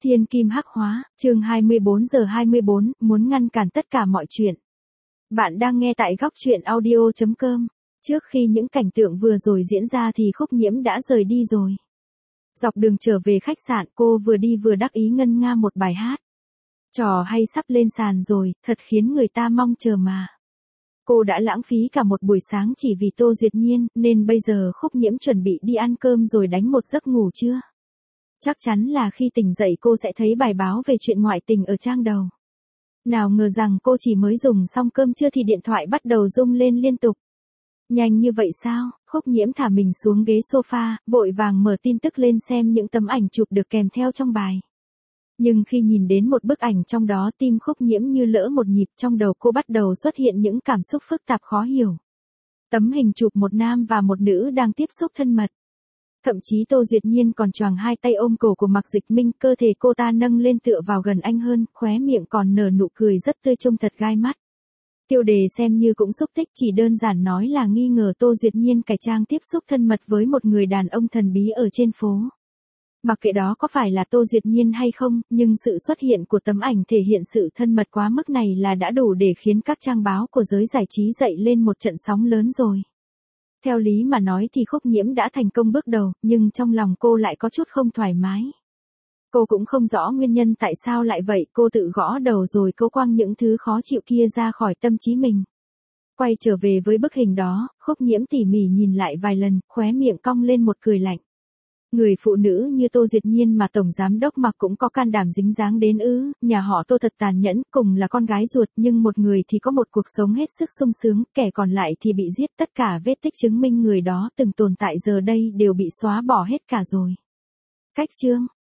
Thiên kim hắc hóa, chương 24:24, muốn ngăn cản tất cả mọi chuyện. Bạn đang nghe tại góc truyện audio.com. Trước khi những cảnh tượng vừa rồi diễn ra thì Khúc Nhiễm đã rời đi rồi. Dọc đường trở về khách sạn cô vừa đi vừa đắc ý ngân nga một bài hát. Trò hay sắp lên sàn rồi, thật khiến người ta mong chờ mà. Cô đã lãng phí cả một buổi sáng chỉ vì Tô Duyệt Nhiên, nên bây giờ Khúc Nhiễm chuẩn bị đi ăn cơm rồi đánh một giấc ngủ trưa. Chắc chắn là khi tỉnh dậy cô sẽ thấy bài báo về chuyện ngoại tình ở trang đầu. Nào ngờ rằng cô chỉ mới dùng xong cơm trưa thì điện thoại bắt đầu rung lên liên tục. Nhanh như vậy sao? Khúc Nhiễm thả mình xuống ghế sofa, vội vàng mở tin tức lên xem những tấm ảnh chụp được kèm theo trong bài. Nhưng khi nhìn đến một bức ảnh trong đó tim Khúc Nhiễm như lỡ một nhịp, trong đầu cô bắt đầu xuất hiện những cảm xúc phức tạp khó hiểu. Tấm hình chụp một nam và một nữ đang tiếp xúc thân mật. Thậm chí Tô Duyệt Nhiên còn choàng hai tay ôm cổ của Mạc Dịch Minh, cơ thể cô ta nâng lên tựa vào gần anh hơn, khóe miệng còn nở nụ cười rất tươi trông thật gai mắt. Tiêu đề xem như cũng xúc tích, chỉ đơn giản nói là nghi ngờ Tô Duyệt Nhiên cải trang tiếp xúc thân mật với một người đàn ông thần bí ở trên phố. Mặc kệ đó có phải là Tô Duyệt Nhiên hay không, nhưng sự xuất hiện của tấm ảnh thể hiện sự thân mật quá mức này là đã đủ để khiến các trang báo của giới giải trí dậy lên một trận sóng lớn rồi. Theo lý mà nói thì Khúc Nhiễm đã thành công bước đầu, nhưng trong lòng cô lại có chút không thoải mái. Cô cũng không rõ nguyên nhân tại sao lại vậy, cô tự gõ đầu rồi cô quăng những thứ khó chịu kia ra khỏi tâm trí mình. Quay trở về với bức hình đó, Khúc Nhiễm tỉ mỉ nhìn lại vài lần, khóe miệng cong lên một cười lạnh. Người phụ nữ như Tô Duyệt Nhiên mà tổng giám đốc Mạc cũng có can đảm dính dáng đến ư? Nhà họ Tô thật tàn nhẫn, cùng là con gái ruột nhưng một người thì có một cuộc sống hết sức sung sướng, kẻ còn lại thì bị giết, tất cả vết tích chứng minh người đó từng tồn tại giờ đây đều bị xóa bỏ hết cả rồi. Cách chương,